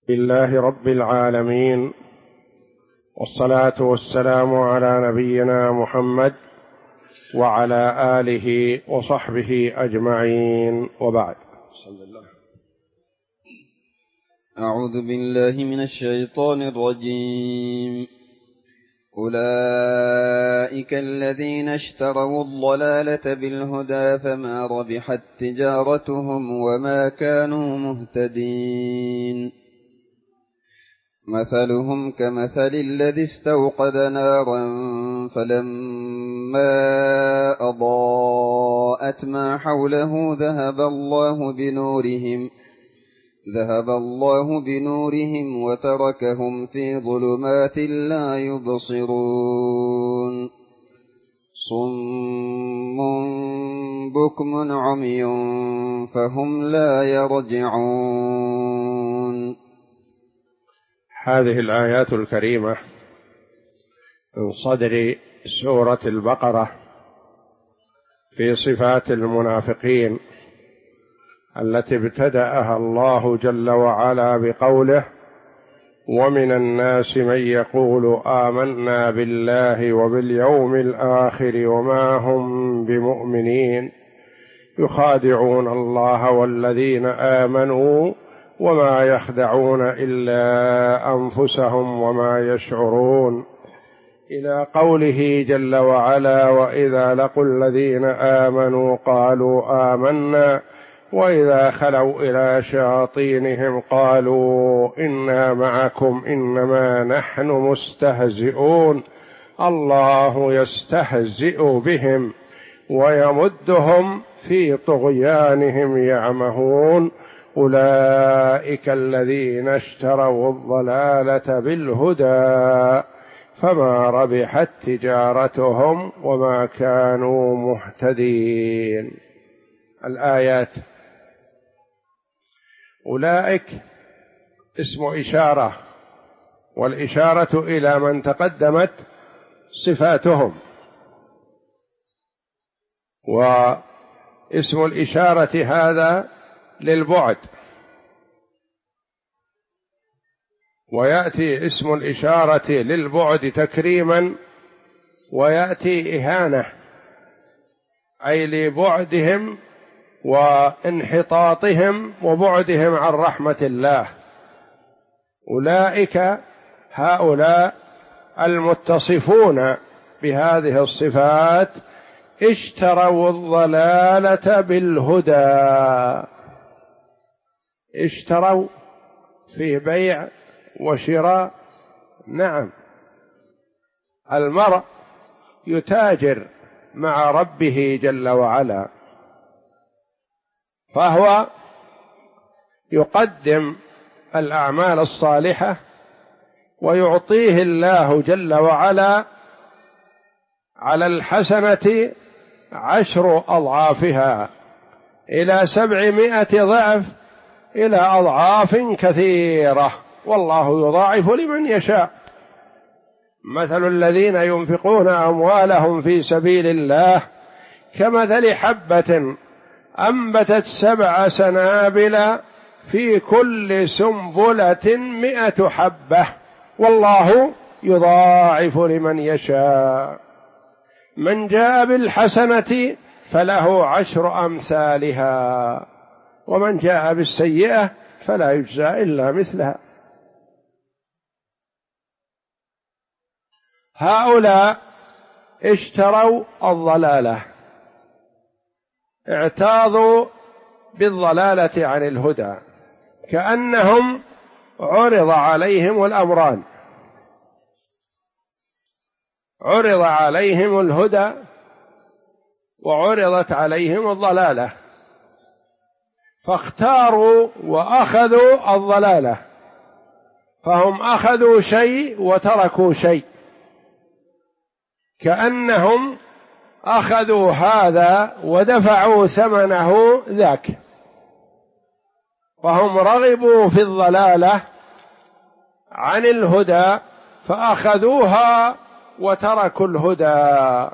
لله رب العالمين، والصلاة والسلام على نبينا محمد وعلى آله وصحبه أجمعين، وبعد. بسم الله. أعوذ بالله من الشيطان الرجيم. أولئك الذين اشتروا الضلالة بالهدى فما ربحت تجارتهم وما كانوا مهتدين. مثلهم كمثل الذي استوقد نارا فلما أضاءت ما حوله ذهب الله بنورهم وتركهم في ظلمات لا يبصرون. صم بكم عمي فهم لا يرجعون. هذه الآيات الكريمة من صدر سورة البقرة في صفات المنافقين التي ابتدأها الله جل وعلا بقوله: ومن الناس من يقول آمنا بالله وباليوم الآخر وما هم بمؤمنين يخادعون الله والذين آمنوا وما يخدعون إلا أنفسهم وما يشعرون، إلى قوله جل وعلا: وإذا لقوا الذين آمنوا قالوا آمنا وإذا خلوا إلى شياطينهم قالوا إنا معكم إنما نحن مستهزئون الله يستهزئ بهم ويمدهم في طغيانهم يعمهون. أولئك الذين اشتروا الضلالة بالهدى فما ربحت تجارتهم وما كانوا مهتدين. الآيات. أولئك اسم إشارة، والإشارة إلى من تقدمت صفاتهم، واسم الإشارة هذا للبعد، ويأتي اسم الإشارة للبعد تكريما، ويأتي إهانة، أي لبعدهم وانحطاطهم وبعدهم عن رحمة الله. أولئك هؤلاء المتصفون بهذه الصفات اشتروا الضلالة بالهدى. اشتروا في بيع وشراء. نعم، المرء يتاجر مع ربه جل وعلا، فهو يقدم الأعمال الصالحة ويعطيه الله جل وعلا على الحسنة 10 أضعافها إلى 700 ضعف، إلى أضعاف كثيرة، والله يضاعف لمن يشاء. مثل الذين ينفقون أموالهم في سبيل الله كمثل حبة أنبتت 7 سنابل في كل سنبلة 100 حبة والله يضاعف لمن يشاء. من جاء بالحسنة فله 10 أمثالها، ومن جاء بالسيئة فلا يجزى إلا مثلها. هؤلاء اشتروا الضلالة، اعتاضوا بالضلالة عن الهدى، كأنهم عرض عليهم الأمران، عرض عليهم الهدى وعرضت عليهم الضلالة، فاختاروا وأخذوا الضلالة، فهم أخذوا شيء وتركوا شيء، كأنهم أخذوا هذا ودفعوا ثمنه ذاك، فهم رغبوا في الضلالة عن الهدى فأخذوها وتركوا الهدى.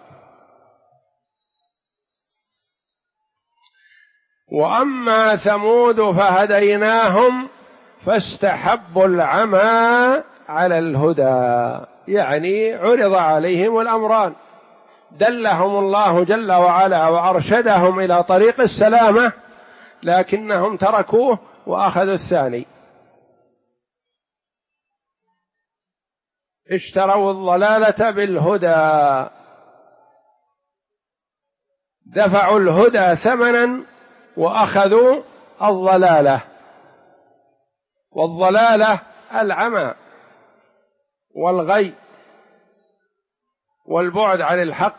وأما ثمود فهديناهم فاستحبوا العمى على الهدى، يعني عرض عليهم الأمران، دلهم الله جل وعلا وأرشدهم إلى طريق السلامة، لكنهم تركوه وأخذوا الثاني. اشتروا الضلالة بالهدى، دفعوا الهدى ثمنا وأخذوا الضلالة، والضلالة العمى والغي والبعد عن الحق،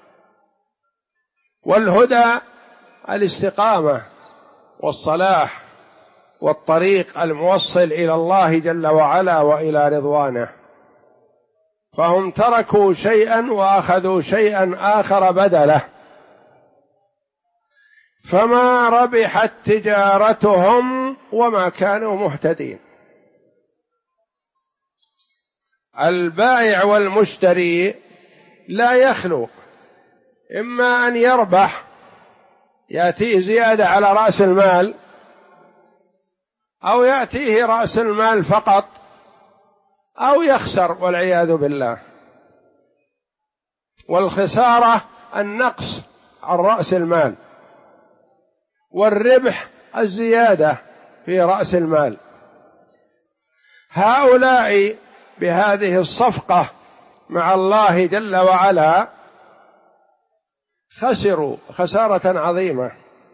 والهدى الاستقامة والصلاح والطريق الموصل إلى الله جل وعلا وإلى رضوانه. فهم تركوا شيئا وأخذوا شيئا آخر بدله، فما ربحت تجارتهم وما كانوا مهتدين. البائع والمشتري لا يخلو، إما أن يربح يأتيه زيادة على رأس المال، أو يأتيه رأس المال فقط، أو يخسر والعياذ بالله. والخسارة النقص عن رأس المال، والربح الزيادة في رأس المال. هؤلاء بهذه الصفقة مع الله جل وعلا خسروا خسارة عظيمة.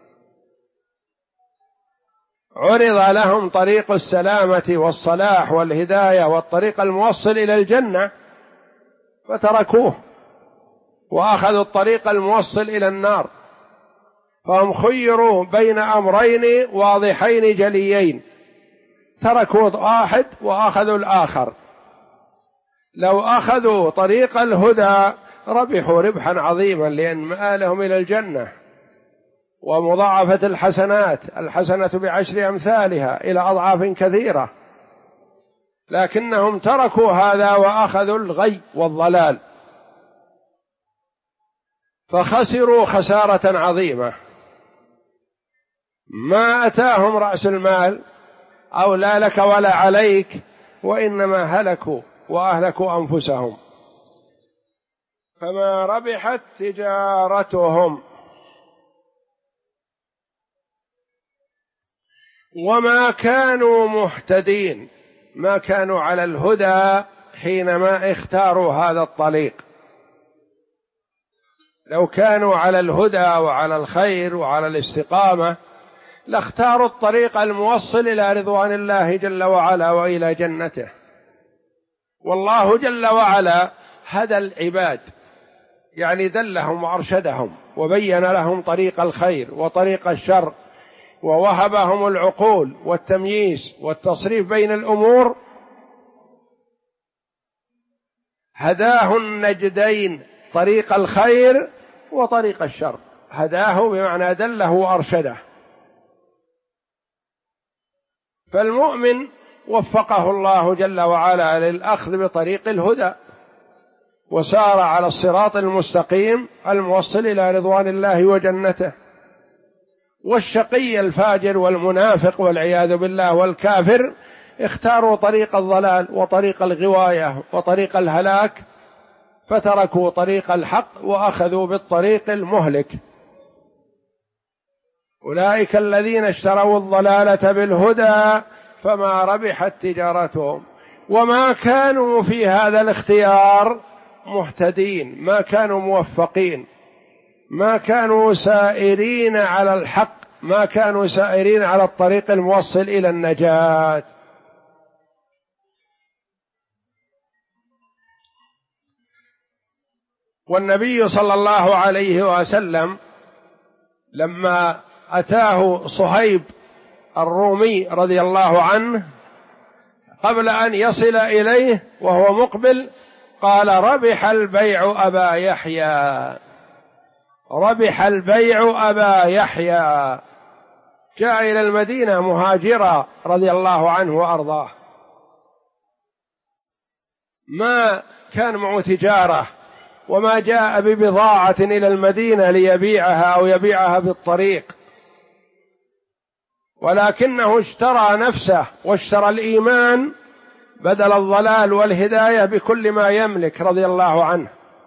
عرض لهم طريق السلامة والصلاح والهداية والطريق الموصل إلى الجنة فتركوه وأخذوا الطريق الموصل إلى النار، فهم خيروا بين أمرين واضحين جليين، تركوا واحد وأخذوا الآخر. لو أخذوا طريق الهدى ربحوا ربحا عظيما، لأن مآلهم إلى الجنة ومضاعفة الحسنات، الحسنة بعشر أمثالها إلى أضعاف كثيرة، لكنهم تركوا هذا وأخذوا الغي والضلال فخسروا خسارة عظيمة. ما أتاهم رأس المال أو لا لك ولا عليك، وإنما هلكوا وأهلكوا أنفسهم. فما ربحت تجارتهم وما كانوا مهتدين، ما كانوا على الهدى حينما اختاروا هذا الطريق. لو كانوا على الهدى وعلى الخير وعلى الاستقامة لاختاروا الطريق الموصل إلى رضوان الله جل وعلا وإلى جنته. والله جل وعلا هدى العباد، يعني دلهم وأرشدهم وبين لهم طريق الخير وطريق الشر، ووهبهم العقول والتمييز والتصريف بين الأمور. هداه النجدين، طريق الخير وطريق الشر، هداه بمعنى دله وأرشده. فالمؤمن وفقه الله جل وعلا للأخذ بطريق الهدى وسار على الصراط المستقيم الموصل إلى رضوان الله وجنته. والشقي الفاجر والمنافق والعياذ بالله والكافر اختاروا طريق الضلال وطريق الغواية وطريق الهلاك، فتركوا طريق الحق وأخذوا بالطريق المهلك. أولئك الذين اشتروا الضلالة بالهدى فما ربحت تجارتهم وما كانوا في هذا الاختيار مهتدين، ما كانوا موفقين، ما كانوا سائرين على الحق، ما كانوا سائرين على الطريق الموصل إلى النجاة. والنبي صلى الله عليه وسلم لما أتاه صهيب الرومي رضي الله عنه قبل أن يصل إليه وهو مقبل قال: ربح البيع أبا يحيى، ربح البيع أبا يحيى. جاء إلى المدينة مهاجرا رضي الله عنه وأرضاه، ما كان معه تجارة وما جاء ببضاعة إلى المدينة ليبيعها أو يبيعها بالطريق، ولكنه اشترى نفسه واشترى الإيمان بدل الضلال والهداية بكل ما يملك رضي الله عنه.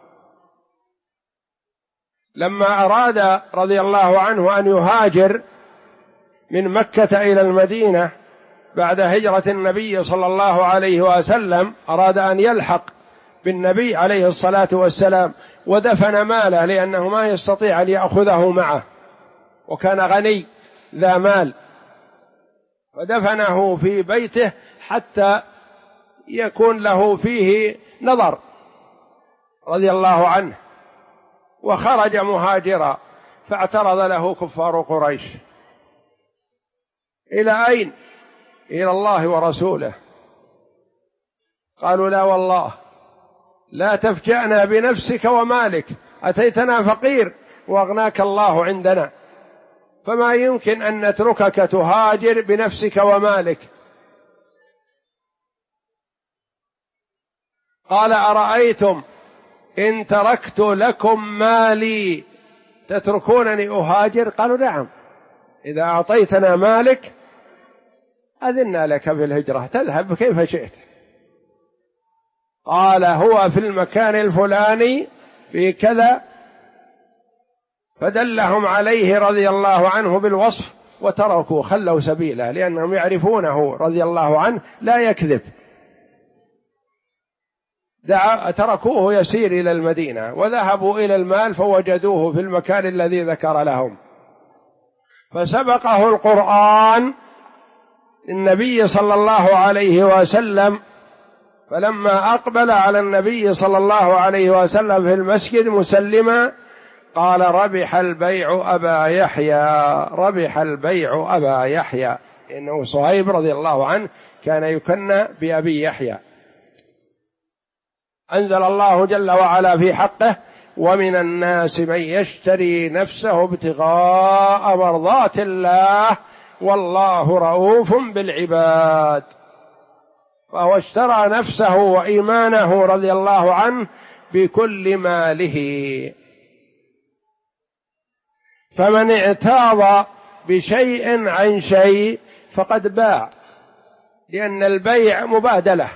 لما أراد رضي الله عنه أن يهاجر من مكة إلى المدينة بعد هجرة النبي صلى الله عليه وسلم، أراد أن يلحق بالنبي عليه الصلاة والسلام، ودفن ماله لأنه ما يستطيع أن يأخذه معه، وكان غني ذا مال، ودفنه في بيته حتى يكون له فيه نظر رضي الله عنه، وخرج مهاجرا، فاعترض له كفار قريش: إلى أين؟ إلى الله ورسوله. قالوا: لا والله، لا تفجأنا بنفسك ومالك، أتيتنا فقير وأغناك الله عندنا، فما يمكن أن نتركك تهاجر بنفسك ومالك. قال: أرأيتم إن تركت لكم مالي تتركونني أهاجر؟ قالوا: نعم، إذا أعطيتنا مالك أذنا لك في الهجرة، تذهب كيف شئت. قال: هو في المكان الفلاني في كذا، فدلهم عليه رضي الله عنه بالوصف، وتركوا، خلوا سبيله، لأنهم يعرفونه رضي الله عنه لا يكذب. تركوه يسير إلى المدينة، وذهبوا إلى المال فوجدوه في المكان الذي ذكر لهم، فسبقه القرآن النبي صلى الله عليه وسلم. فلما أقبل على النبي صلى الله عليه وسلم في المسجد مسلما، قال: ربح البيع أبا يحيى، ربح البيع أبا يحيى، إنه صهيب رضي الله عنه كان يكنى بأبي يحيى. أنزل الله جل وعلا في حقه: ومن الناس من يشتري نفسه ابتغاء مرضات الله والله رؤوف بالعباد. فهو اشترى نفسه وإيمانه رضي الله عنه بكل ماله. فمن اعتاض بشيء عن شيء فقد باع، لأن البيع مبادلة،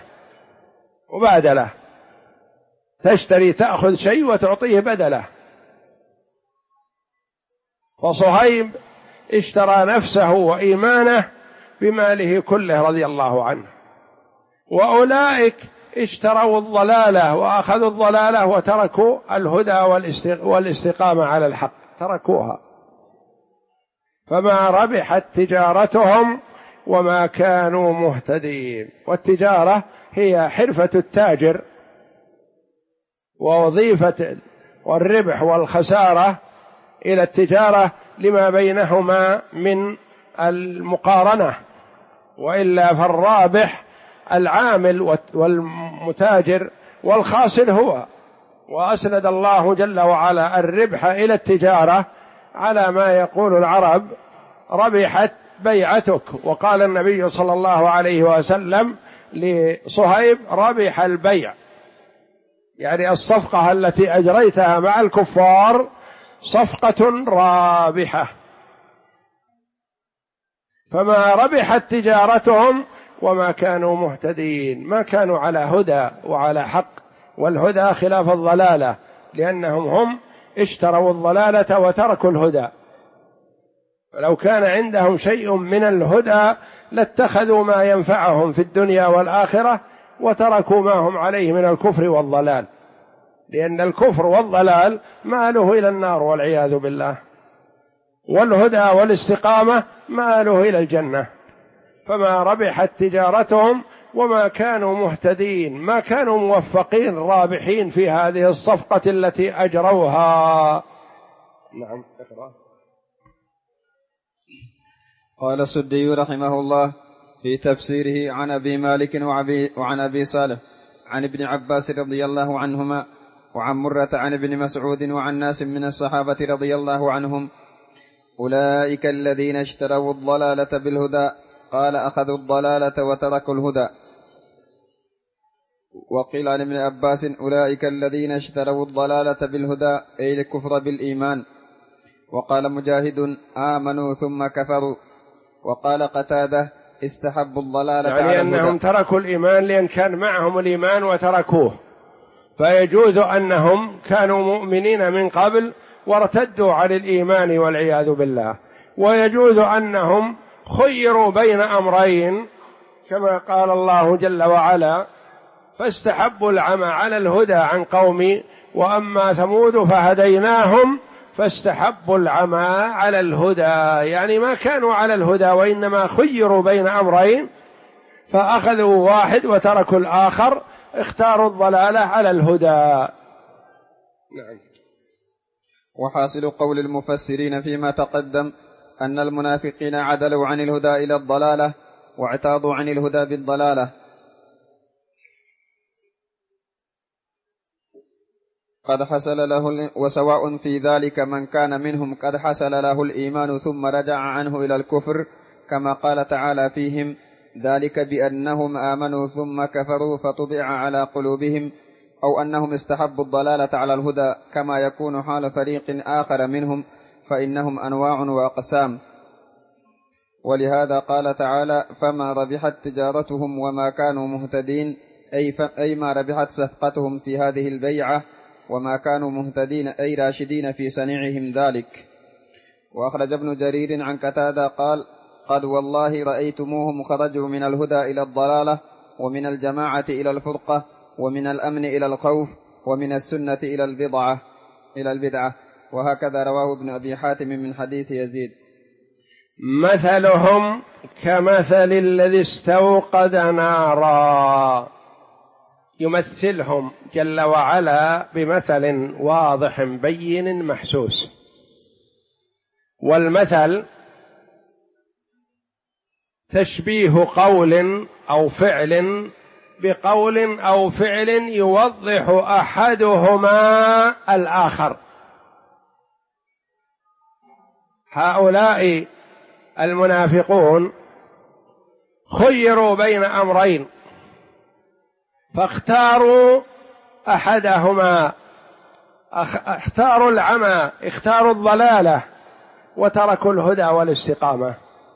تشتري، تأخذ شيء وتعطيه بدله. فصهيب اشترى نفسه وإيمانه بماله كله رضي الله عنه، وأولئك اشتروا الضلالة وأخذوا الضلالة وتركوا الهدى والاستقامة على الحق، تركوها، فما ربحت تجارتهم وما كانوا مهتدين. والتجارة هي حرفة التاجر ووظيفة والربح والخسارة إلى التجارة لما بينهما من المقارنة، وإلا فالرابح العامل والمتاجر والخاسر هو. وأسند الله جل وعلا الربح إلى التجارة على ما يقول العرب: ربحت بيعتك. وقال النبي صلى الله عليه وسلم لصهيب: ربح البيع، يعني الصفقة التي أجريتها مع الكفار صفقة رابحة. فما ربحت تجارتهم وما كانوا مهتدين، ما كانوا على هدى وعلى حق، والهدى خلاف الضلالة، لأنهم هم اشتروا الضلالة وتركوا الهدى. فلو كان عندهم شيء من الهدى لاتخذوا ما ينفعهم في الدنيا والآخرة، وتركوا ما هم عليه من الكفر والضلال، لأن الكفر والضلال مآله إلى النار والعياذ بالله، والهدى والاستقامة مآله إلى الجنة. فما ربحت تجارتهم وما كانوا مهتدين، ما كانوا موفقين رابحين في هذه الصفقة التي أجروها. نعم، اقرأ. قال السدي رحمه الله في تفسيره عن أبي مالك وعن أبي صالح عن ابن عباس رضي الله عنهما وعن مرة عن ابن مسعود وعن ناس من الصحابة رضي الله عنهم: أولئك الذين اشتروا الضلالة بالهدى، قال: أخذوا الضلالة وتركوا الهدى. وقيل عن ابن عباس: أولئك الذين اشتروا الضلالة بالهدى، أي الكفر بالإيمان. وقال مجاهد: آمنوا ثم كفروا. وقال قتادة استحبوا الضلالة يعني على أنهم الهدى. تركوا الإيمان لأن كان معهم الإيمان وتركوه، فيجوز أنهم كانوا مؤمنين من قبل وارتدوا عن الإيمان والعياذ بالله، ويجوز أنهم خيروا بين أمرين كما قال الله جل وعلا فاستحبوا العمى على الهدى عن قوم وأما ثمود فهديناهم فاستحبوا العمى على الهدى، يعني ما كانوا على الهدى وإنما خيروا بين أمرين فأخذوا واحد وتركوا الآخر، اختاروا الضلالة على الهدى. نعم. وحاصل قول المفسرين فيما تقدم أن المنافقين عدلوا عن الهدى إلى الضلالة واعتاضوا عن الهدى بالضلالة، قد حصل له، وسواء في ذلك من كان منهم قد حصل له الإيمان ثم رجع عنه إلى الكفر كما قال تعالى فيهم ذلك بأنهم آمنوا ثم كفروا فطبع على قلوبهم، أو أنهم استحبوا الضلالة على الهدى كما يكون حال فريق آخر منهم، فإنهم أنواع وأقسام. ولهذا قال تعالى فما ربحت تجارتهم وما كانوا مهتدين، أي ما ربحت صفقتهم في هذه البيعة وما كانوا مهتدين أي راشدين في صنيعهم ذلك. وأخرج ابن جرير عن قتادة قال قد والله رأيتموهم خرجوا من الهدى إلى الضلالة ومن الجماعة إلى الفرقة ومن الأمن إلى الخوف ومن السنة إلى البدعة. وهكذا رواه ابن أبي حاتم من حديث يزيد. مثلهم كمثل الذي استوقد نارا، يمثلهم جل وعلا بمثل واضح بين محسوس، والمثل تشبيه قول أو فعل بقول أو فعل يوضح أحدهما الآخر. هؤلاء المنافقون خيروا بين أمرين فاختاروا أحدهما، اختاروا العمى، اختاروا الضلالة وتركوا الهدى والاستقامة.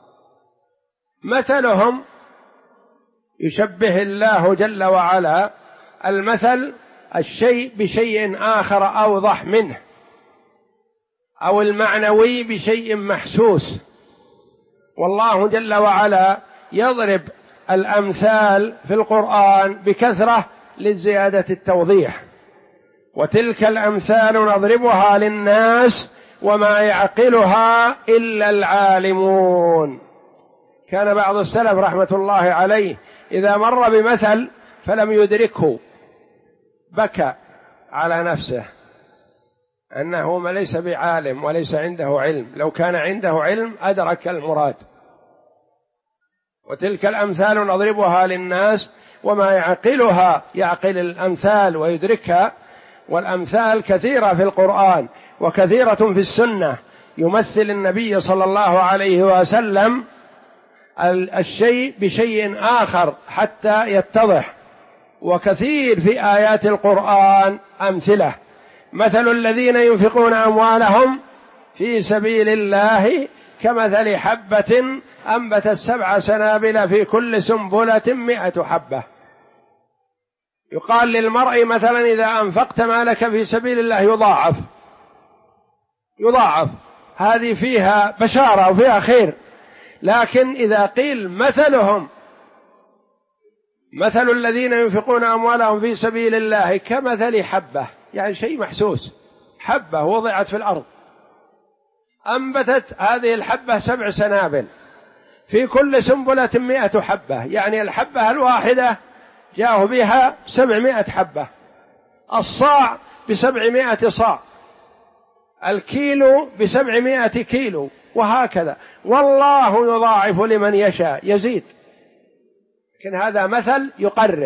مثلهم يشبه الله جل وعلا المثل الشيء بشيء آخر أوضح منه، أو المعنوي بشيء محسوس. والله جل وعلا يضرب الأمثال في القرآن بكثرة لزيادة التوضيح، وتلك الأمثال نضربها للناس وما يعقلها إلا العالمون. كان بعض السلف رحمة الله عليه إذا مر بمثل فلم يدركه بكى على نفسه أنه ليس بعالم وليس عنده علم، لو كان عنده علم أدرك المراد. وتلك الأمثال نضربها للناس وما يعقلها، يعقل الأمثال ويدركها، والأمثال كثيرة في القرآن وكثيرة في السنة، يمثل النبي صلى الله عليه وسلم الشيء بشيء آخر حتى يتضح، وكثير في آيات القرآن أمثلة. مثل الذين ينفقون أموالهم في سبيل الله كمثل حبة أنبتت 7 سنابل في كل سنبلة 100 حبة. يقال للمرء مثلا إذا أنفقت مالك في سبيل الله يضاعف، هذه فيها بشارة وفيها خير. لكن إذا قيل مثلهم مثل الذين ينفقون أموالهم في سبيل الله كمثل حبة، يعني شيء محسوس، حبة وضعت في الأرض أنبتت هذه الحبة 7 سنابل في كل سنبلة 100 حبة، يعني الحبة الواحدة جاءوا بها 700 حبة، الصاع ب700 صاع، الكيلو ب700 كيلو، وهكذا. والله يضاعف لمن يشاء يزيد. لكن هذا مثل يقرب.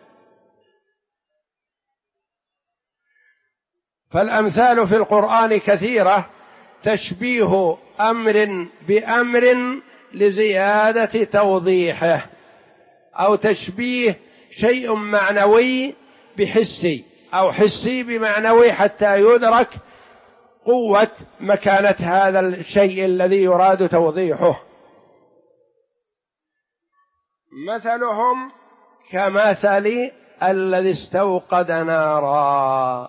فالأمثال في القرآن كثيرة تشبيه أمر بأمر لزيادة توضيحه، أو تشبيه شيء معنوي بحسي، أو حسي بمعنوي حتى يدرك قوة مكانة هذا الشيء الذي يراد توضيحه. مثلهم كمثل الذي استوقد نارا.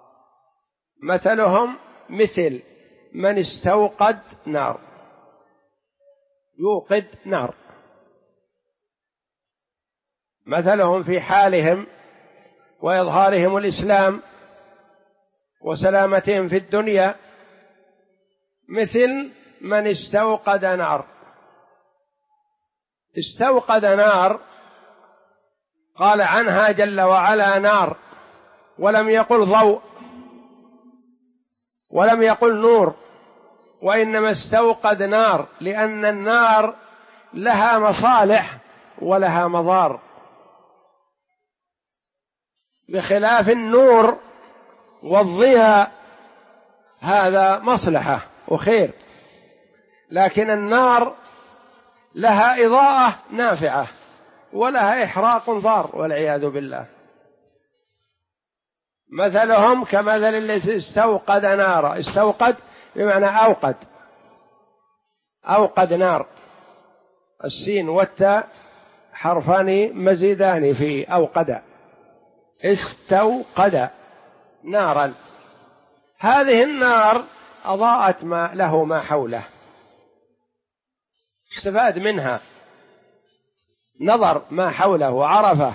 مثلهم مثل من استوقد نار، يوقد نار. مثلهم في حالهم وإظهارهم الإسلام وسلامتهم في الدنيا مثل من استوقد نار. استوقد نار قال عنها جل وعلا نار، ولم يقل ضوء ولم يقل نور، وإنما استوقد نار، لأن النار لها مصالح ولها مضار، بخلاف النور والضياء هذا مصلحة وخير، لكن النار لها إضاءة نافعة ولها إحراق ضار والعياذ بالله. مثلهم كمثل الذي استوقد نارا. استوقد بمعنى أوقد، أوقد نار. السين والتاء حرفان مزيدان في أوقد. استوقد نارا، هذه النار أضاءت ما له ما حوله، استفاد منها، نظر ما حوله وعرفه،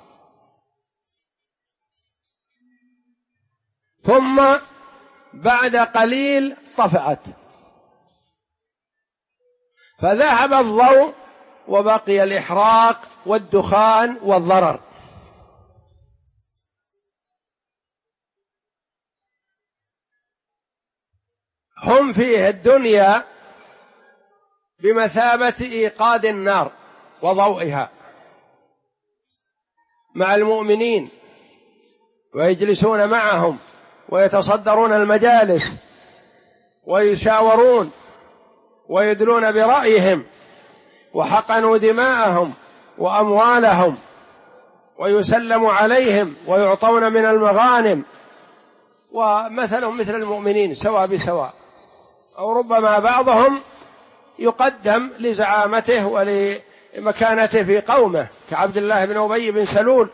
ثم بعد قليل طفأت، فذهب الضوء وبقي الإحراق والدخان والضرر. هم في الدنيا بمثابة إيقاد النار وضوئها مع المؤمنين، ويجلسون معهم ويتصدرون المجالس ويشاورون ويدلون برأيهم، وحقنوا دماءهم وأموالهم، ويسلم عليهم ويعطون من المغانم، ومثلهم مثل المؤمنين سواء بسواء، أو ربما بعضهم يقدم لزعامته ولمكانته في قومه، كعبد الله بن أبي بن سلول،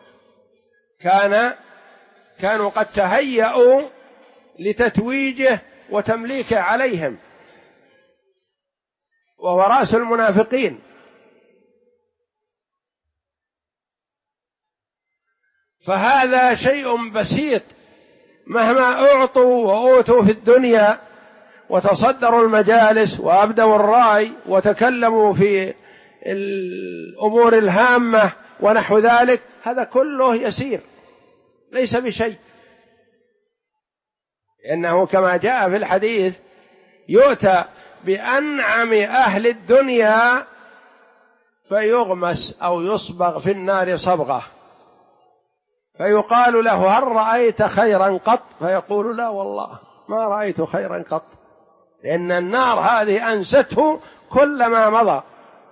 كانوا قد تهيأوا لتتويجه وتمليكه عليهم، وهو رأس المنافقين. فهذا شيء بسيط، مهما أعطوا وأوتوا في الدنيا وتصدروا المجالس وأبدوا الرأي وتكلموا في الأمور الهامة ونحو ذلك، هذا كله يسير ليس بشيء، إنه كما جاء في الحديث يؤتى بأنعم أهل الدنيا فيغمس أو يصبغ في النار صبغة، فيقال له هل رأيت خيرا قط؟ فيقول لا والله ما رأيت خيرا قط، لأن النار هذه أنسته كل ما مضى.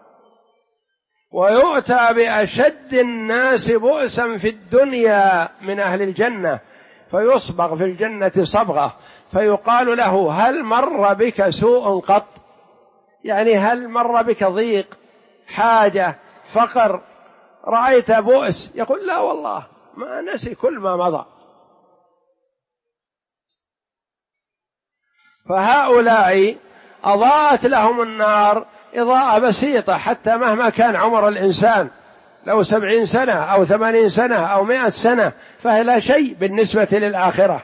ويؤتى بأشد الناس بؤسا في الدنيا من أهل الجنة فيصبغ في الجنة صبغة، فيقال له هل مر بك سوء قط؟ يعني هل مر بك ضيق، حاجة، فقر، رأيت بؤس؟ يقول لا والله ما نسي كل ما مضى. فهؤلاء أضاءت لهم النار إضاءة بسيطة، حتى مهما كان عمر الإنسان، لو 70 سنة أو 80 سنة أو 100 سنة فهي لا شيء بالنسبة للآخرة.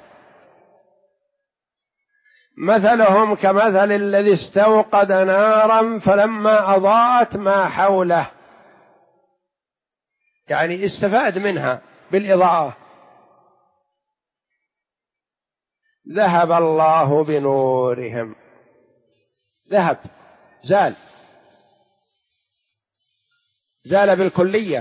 مثلهم كمثل الذي استوقد نارا فلما أضاءت ما حوله، يعني استفاد منها بالإضاءة. ذهب الله بنورهم، ذهب، زال بالكلية.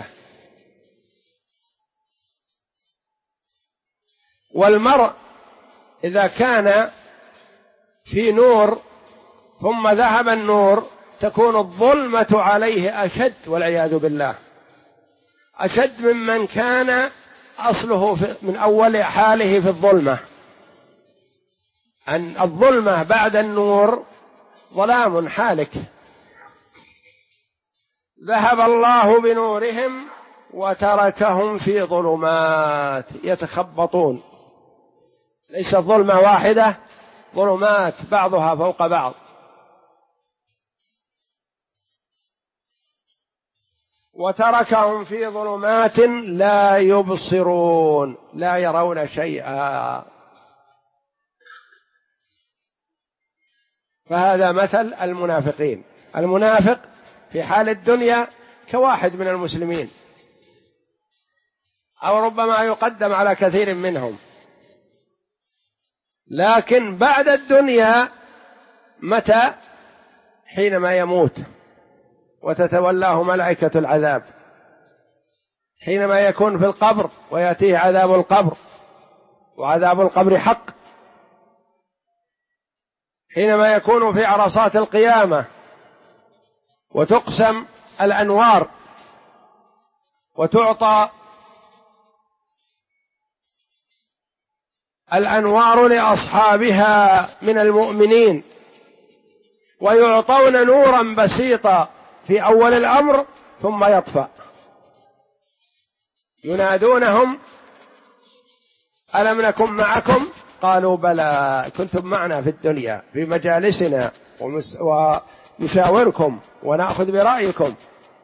والمرء إذا كان في نور ثم ذهب النور تكون الظلمة عليه أشد والعياذ بالله، أشد ممن كان أصله من أول حاله في الظلمة. أن الظلمة بعد النور ظلام حالك. ذهب الله بنورهم وتركهم في ظلمات يتخبطون، ليست ظلمة واحدة، ظلمات بعضها فوق بعض. وتركهم في ظلمات لا يبصرون، لا يرون شيئا. فهذا مثل المنافقين. المنافق في حال الدنيا كواحد من المسلمين، أو ربما يقدم على كثير منهم، لكن بعد الدنيا متى؟ حينما يموت وتتولاه ملائكة العذاب، حينما يكون في القبر ويأتيه عذاب القبر، وعذاب القبر حق، حينما يكون في عرصات القيامة وتقسم الأنوار وتعطى الأنوار لأصحابها من المؤمنين، ويعطون نورا بسيطا في أول الأمر ثم يطفأ، ينادونهم ألم نكن معكم؟ قالوا بلى كنتم معنا في الدنيا في مجالسنا ونشاوركم ونأخذ برأيكم.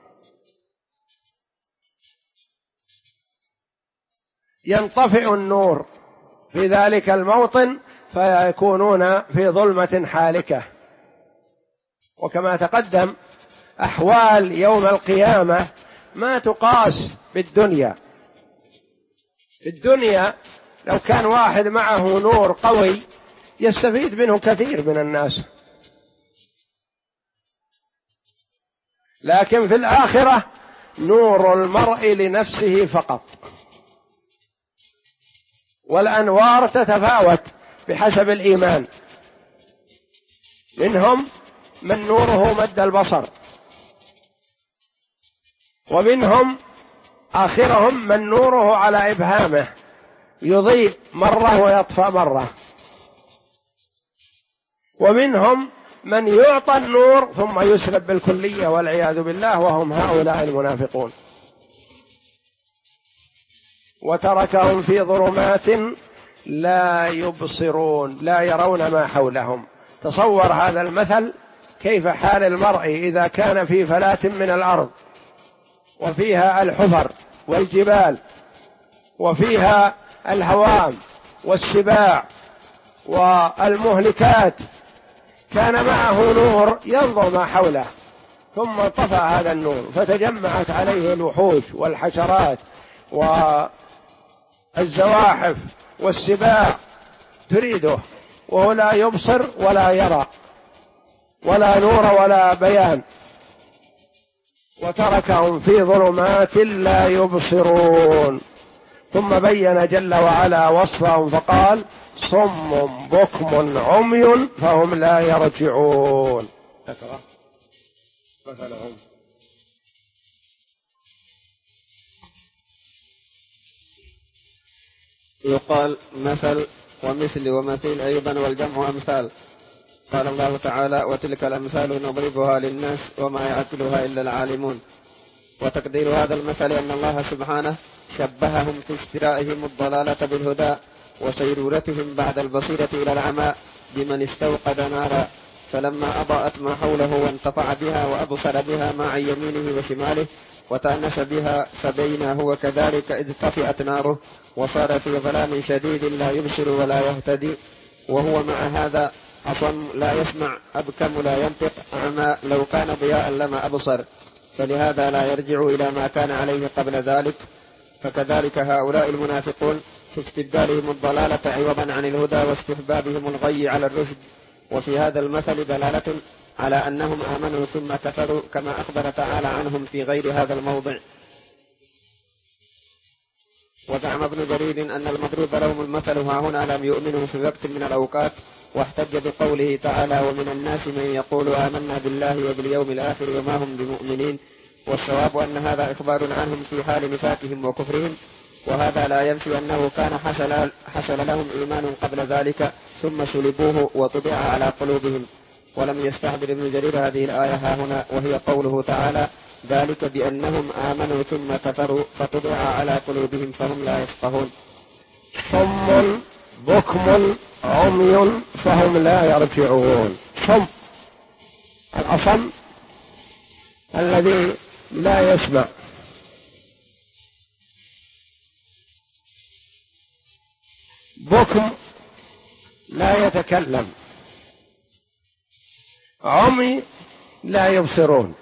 ينطفئ النور في ذلك الموطن فيكونون في ظلمة حالكة. وكما تقدم أحوال يوم القيامة ما تقاس بالدنيا. في الدنيا لو كان واحد معه نور قوي يستفيد منه كثير من الناس، لكن في الآخرة نور المرء لنفسه فقط، والأنوار تتفاوت بحسب الإيمان. منهم من نوره مد البصر، ومنهم آخرهم من نوره على إبهامه يضيء مرة ويطفأ مرة، ومنهم من يعطى النور ثم يسلب بالكلية والعياذ بالله، وهم هؤلاء المنافقون. وتركهم في ظلمات لا يبصرون، لا يرون ما حولهم. تصور هذا المثل كيف حال المرء إذا كان في فلاة من الأرض وفيها الحفر والجبال وفيها الهوام والسباع والمهلكات، كان معه نور ينظر ما حوله، ثم طفى هذا النور فتجمعت عليه الوحوش والحشرات والزواحف والسباع تريده، وهو لا يبصر ولا يرى ولا نور ولا بيان. وتركهم في ظلمات لا يبصرون. ثم بين جل وعلا وصفهم فقال صم بكم عمي فهم لا يرجعون. مثلهم يقال مثل ومثل ومثيل أيضا، والجمع أمثال. قال الله تعالى وتلك الأمثال نضربها للناس وما يعقلها إلا العالمون. وتقدير هذا المثل أن الله سبحانه شبههم في اشترائهم الضلالة بالهدى وسيرورتهم بعد البصيرة إلى العمى بمن استوقد نارا، فلما أضاءت ما حوله وانتفع بها وأبصر بها ما عن يمينه وشماله وتأنس بها فبينا هو كذلك إذ طفئت ناره وصار في ظلام شديد لا يبصر ولا يهتدي، وهو مع هذا أصم لا يسمع أبكم لا ينطق أعمى لو كان ضياء لما أبصر، فلهذا لا يرجع إلى ما كان عليه قبل ذلك. فكذلك هؤلاء المنافقون في استبدالهم الضلالة عوضا عن الهدى واستحبابهم الغي على الرشد. وفي هذا المثل دلالة على أنهم آمنوا ثم كفروا كما أخبر تعالى عنهم في غير هذا الموضع. وزعم ابن جرير أن المضروب لهم المثل ها هنا لم يؤمنوا في وقت من الأوقات، واحتج بقوله تعالى ومن الناس من يقول آمنا بالله وباليوم الآخر وما هم بمؤمنين. والصواب أن هذا إخبار عنهم في حال نفاقهم وكفرهم، وهذا لا ينفي أنه كان حصل لهم إيمان قبل ذلك ثم سلبوه وطبع على قلوبهم. ولم يستحضر ابن جرير هذه الآية ها هنا، وهي قوله تعالى ذلك بأنهم آمنوا ثم كفروا فطبع على قلوبهم فهم لا يفقهون. صم بكم عمي فهم لا يرجعون. صم الأصم الذي لا يسمع، بكم لا يتكلم، عمي لا يبصرون.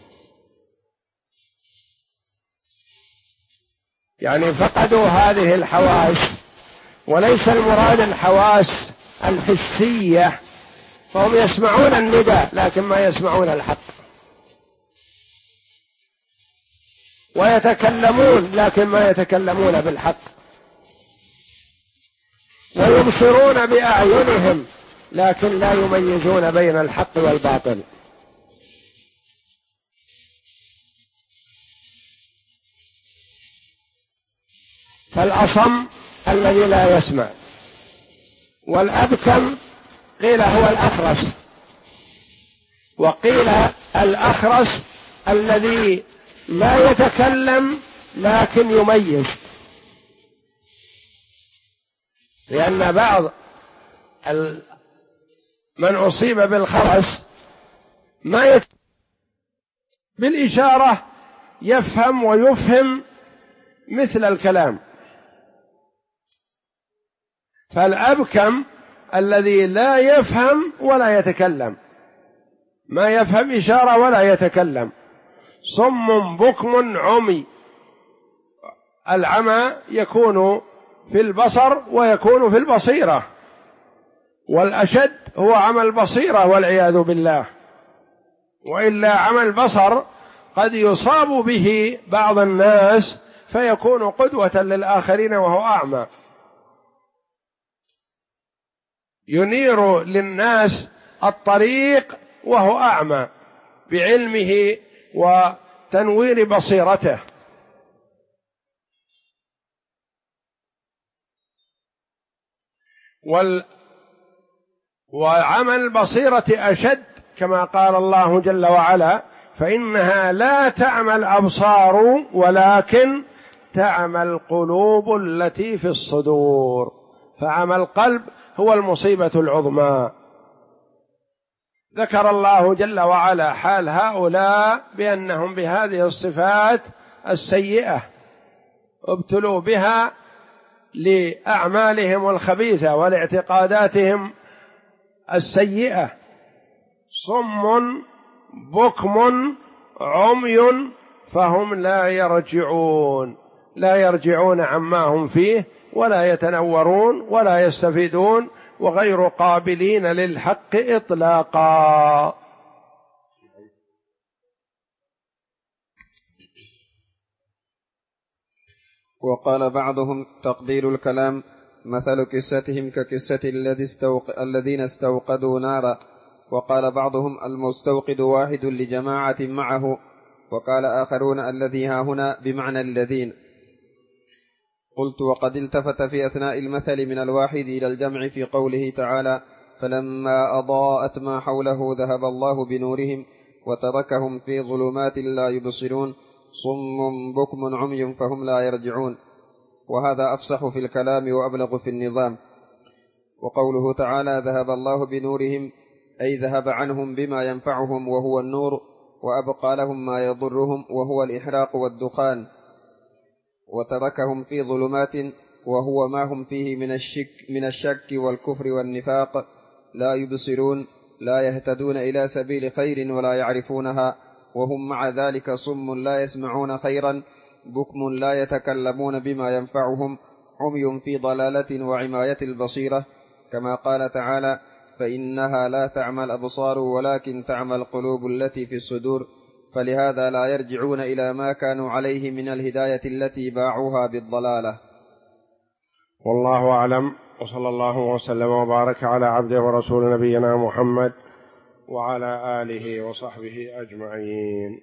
يعني فقدوا هذه الحواس، وليس المراد الحواس الحسية، فهم يسمعون النداء لكن ما يسمعون الحق، ويتكلمون لكن ما يتكلمون بالحق، ويبصرون بأعينهم لكن لا يميزون بين الحق والباطل. فالأصم الذي لا يسمع، والأبكم قيل هو الأخرس، وقيل الأخرس الذي لا يتكلم لكن يميز، لأن بعض من أصيب بالخرس ما بالإشارة يفهم ويفهم مثل الكلام. فالأبكم الذي لا يفهم ولا يتكلم، ما يفهم إشارة ولا يتكلم. صم بكم عمي، العمى يكون في البصر ويكون في البصيرة، والأشد هو عمى البصيرة والعياذ بالله، وإلا عمى البصر قد يصاب به بعض الناس فيكون قدوة للآخرين وهو أعمى، ينير للناس الطريق وهو أعمى بعلمه وتنوير بصيرته. وعمى البصيرة أشد، كما قال الله جل وعلا: فإنها لا تعمى الأبصار ولكن تعمى القلوب التي في الصدور. فعمى القلب هو المصيبة العظمى. ذكر الله جل وعلا حال هؤلاء بأنهم بهذه الصفات السيئة ابتلوا بها لأعمالهم الخبيثة ولاعتقاداتهم السيئة. صم بكم عمي فهم لا يرجعون، لا يرجعون عما هم فيه ولا يتنورون ولا يستفيدون، وغير قابلين للحق إطلاقا. وقال بعضهم: تقدير الكلام مثل قصتهم كقصة الذين استوقدوا نارا. وقال بعضهم: المستوقد واحد لجماعة معه. وقال آخرون: الذي ها هنا بمعنى الذين. قلت: وقد التفت في أثناء المثل من الواحد إلى الجمع في قوله تعالى: فلما أضاءت ما حوله ذهب الله بنورهم وتركهم في ظلمات لا يبصرون صم بكم عمي فهم لا يرجعون. وهذا أفصح في الكلام وأبلغ في النظام. وقوله تعالى: ذهب الله بنورهم أي ذهب عنهم بما ينفعهم وهو النور، وأبقى لهم ما يضرهم وهو الإحراق والدخان، وتركهم في ظلمات وهو ما هم فيه من الشك والكفر والنفاق لا يبصرون، لا يهتدون إلى سبيل خير ولا يعرفونها، وهم مع ذلك صم لا يسمعون خيرا، بكم لا يتكلمون بما ينفعهم، عمي في ضلالة وعماية البصيرة، كما قال تعالى: فإنها لا تعمى الأبصار ولكن تعمى القلوب التي في الصدور، فلهذا لا يرجعون إلى ما كانوا عليه من الهداية التي باعوها بالضلالة. والله أعلم، وصلى الله وسلم وبارك على عبده ورسول نبينا محمد وعلى آله وصحبه أجمعين.